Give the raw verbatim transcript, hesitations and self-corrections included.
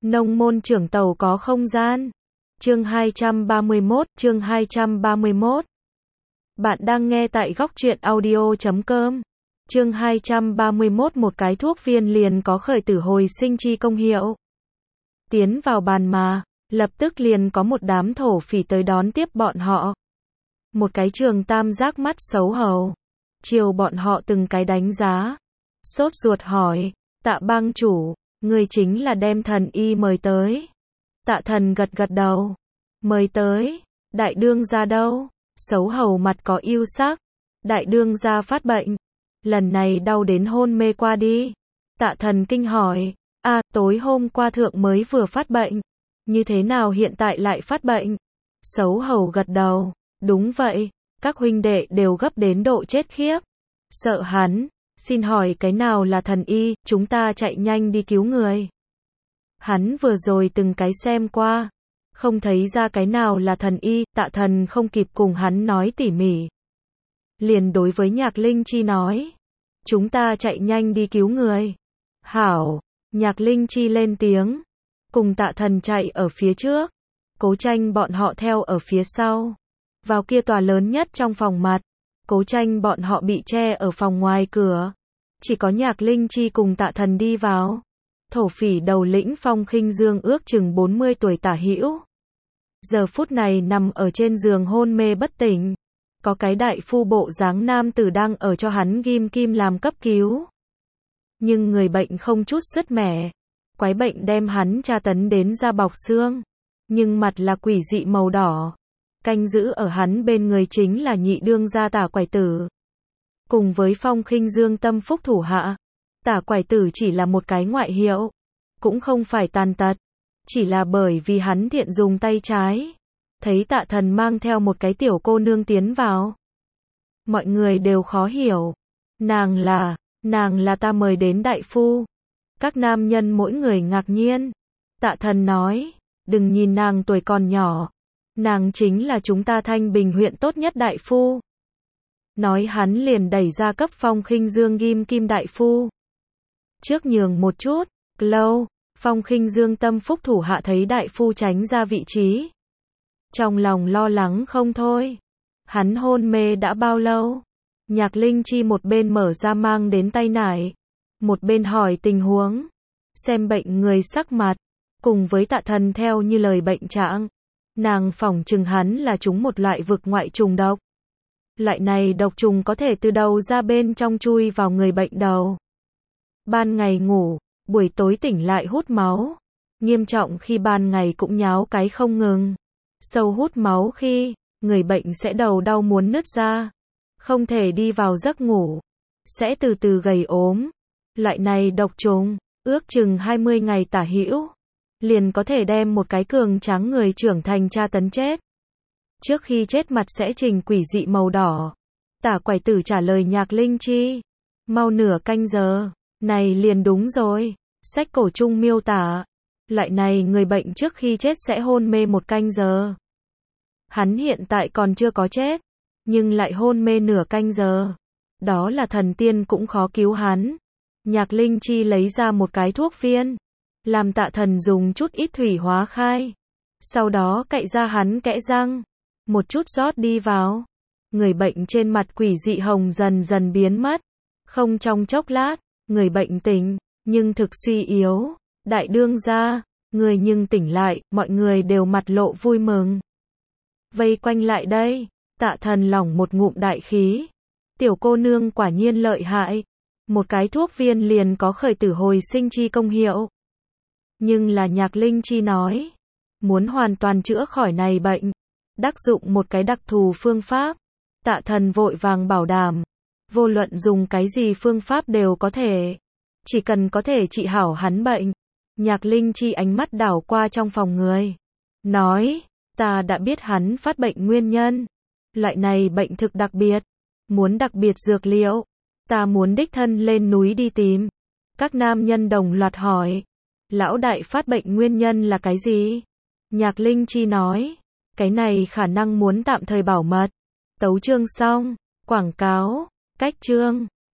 Nông môn trưởng tàu có không gian. Chương hai trăm ba mươi mốt, chương hai trăm ba mươi mốt. Bạn đang nghe tại góc truyện audio chấm com. Chương hai trăm ba mươi mốt. Một cái thuốc viên liền có khởi tử hồi sinh chi công hiệu. Tiến vào bàn mà, lập tức liền có một đám thổ phỉ tới đón tiếp bọn họ. Một cái trường tam giác mắt xấu hầu, chiều bọn họ từng cái đánh giá. Sốt ruột hỏi, Tạ bang chủ, người chính là đem thần y mời tới. Tạ thần gật gật đầu. Mời tới, đại đương gia đâu? Xấu hầu mặt có ưu sắc. Đại đương gia phát bệnh. Lần này đau đến hôn mê qua đi. Tạ thần kinh hỏi, a tối hôm qua thượng mới vừa phát bệnh. Như thế nào hiện tại lại phát bệnh? Xấu hầu gật đầu, đúng vậy, các huynh đệ đều gấp đến độ chết khiếp. Sợ hắn, xin hỏi cái nào là thần y, chúng ta chạy nhanh đi cứu người. Hắn vừa rồi từng cái xem qua, không thấy ra cái nào là thần y. Tạ thần không kịp cùng hắn nói tỉ mỉ, liền đối với Nhạc Linh Chi nói, chúng ta chạy nhanh đi cứu người. Hảo, Nhạc Linh Chi lên tiếng, cùng Tạ thần chạy ở phía trước, Cố Tranh bọn họ theo ở phía sau. Vào kia tòa lớn nhất trong phòng mặt, Cố Tranh bọn họ bị che ở phòng ngoài cửa, chỉ có Nhạc Linh Chi cùng Tạ thần đi vào. Thổ phỉ đầu lĩnh Phong Khinh Dương ước chừng bốn mươi tuổi tả hữu. Giờ phút này nằm ở trên giường hôn mê bất tỉnh. Có cái đại phu bộ dáng nam tử đang ở cho hắn ghim kim làm cấp cứu. Nhưng người bệnh không chút sứt mẻ. Quái bệnh đem hắn tra tấn đến da bọc xương. Nhưng mặt là quỷ dị màu đỏ. Canh giữ ở hắn bên người chính là nhị đương gia Tả Quải Tử. Cùng với Phong Khinh Dương tâm phúc thủ hạ. Tả Quải Tử chỉ là một cái ngoại hiệu, cũng không phải tàn tật, chỉ là bởi vì hắn thiện dùng tay trái. Thấy Tạ thần mang theo một cái tiểu cô nương tiến vào, mọi người đều khó hiểu. Nàng là, nàng là ta mời đến đại phu. Các nam nhân mỗi người ngạc nhiên. Tạ thần nói, đừng nhìn nàng tuổi còn nhỏ, nàng chính là chúng ta Thanh Bình huyện tốt nhất đại phu. Nói hắn liền đẩy ra cấp Phong Khinh Dương ghim kim đại phu. Trước nhường một chút, lâu, Phong Khinh Dương tâm phúc thủ hạ thấy đại phu tránh ra vị trí. Trong lòng lo lắng không thôi. Hắn hôn mê đã bao lâu? Nhạc Linh Chi một bên mở ra mang đến tay nải, một bên hỏi tình huống, xem bệnh người sắc mặt, cùng với Tạ thần theo như lời bệnh trạng. Nàng phỏng chừng hắn là trúng một loại vực ngoại trùng độc. Loại này độc trùng có thể từ đầu ra bên trong chui vào người bệnh đầu. Ban ngày ngủ, buổi tối tỉnh lại hút máu. Nghiêm trọng khi ban ngày cũng nháo cái không ngừng. Sâu hút máu khi, người bệnh sẽ đầu đau muốn nứt ra. Không thể đi vào giấc ngủ. Sẽ từ từ gầy ốm. Loại này độc trùng, ước chừng hai mươi ngày tả hữu, liền có thể đem một cái cường tráng người trưởng thành tra tấn chết. Trước khi chết mặt sẽ trình quỷ dị màu đỏ. Tả Quải Tử trả lời Nhạc Linh Chi, mau nửa canh giờ. Này liền đúng rồi, sách cổ chung miêu tả, loại này người bệnh trước khi chết sẽ hôn mê một canh giờ. Hắn hiện tại còn chưa có chết, nhưng lại hôn mê nửa canh giờ. Đó là thần tiên cũng khó cứu hắn. Nhạc Linh Chi lấy ra một cái thuốc viên, làm Tạ thần dùng chút ít thủy hóa khai. Sau đó cạy ra hắn kẽ răng, một chút rót đi vào. Người bệnh trên mặt quỷ dị hồng dần dần biến mất. Không trong chốc lát, người bệnh tỉnh, nhưng thực suy yếu. Đại đương gia, người nhưng tỉnh lại, mọi người đều mặt lộ vui mừng. Vây quanh lại đây, Tạ thần lỏng một ngụm đại khí. Tiểu cô nương quả nhiên lợi hại. Một cái thuốc viên liền có khởi tử hồi sinh chi công hiệu. Nhưng là Nhạc Linh Chi nói, muốn hoàn toàn chữa khỏi này bệnh, đắc dụng một cái đặc thù phương pháp. Tạ thần vội vàng bảo đảm, vô luận dùng cái gì phương pháp đều có thể, chỉ cần có thể trị hảo hắn bệnh. Nhạc Linh Chi ánh mắt đảo qua trong phòng người, nói, ta đã biết hắn phát bệnh nguyên nhân. Loại này bệnh thực đặc biệt, muốn đặc biệt dược liệu, ta muốn đích thân lên núi đi tìm. Các nam nhân đồng loạt hỏi, lão đại phát bệnh nguyên nhân là cái gì? Nhạc Linh Chi nói, cái này khả năng muốn tạm thời bảo mật. Tấu chương xong, quảng cáo, cách chương.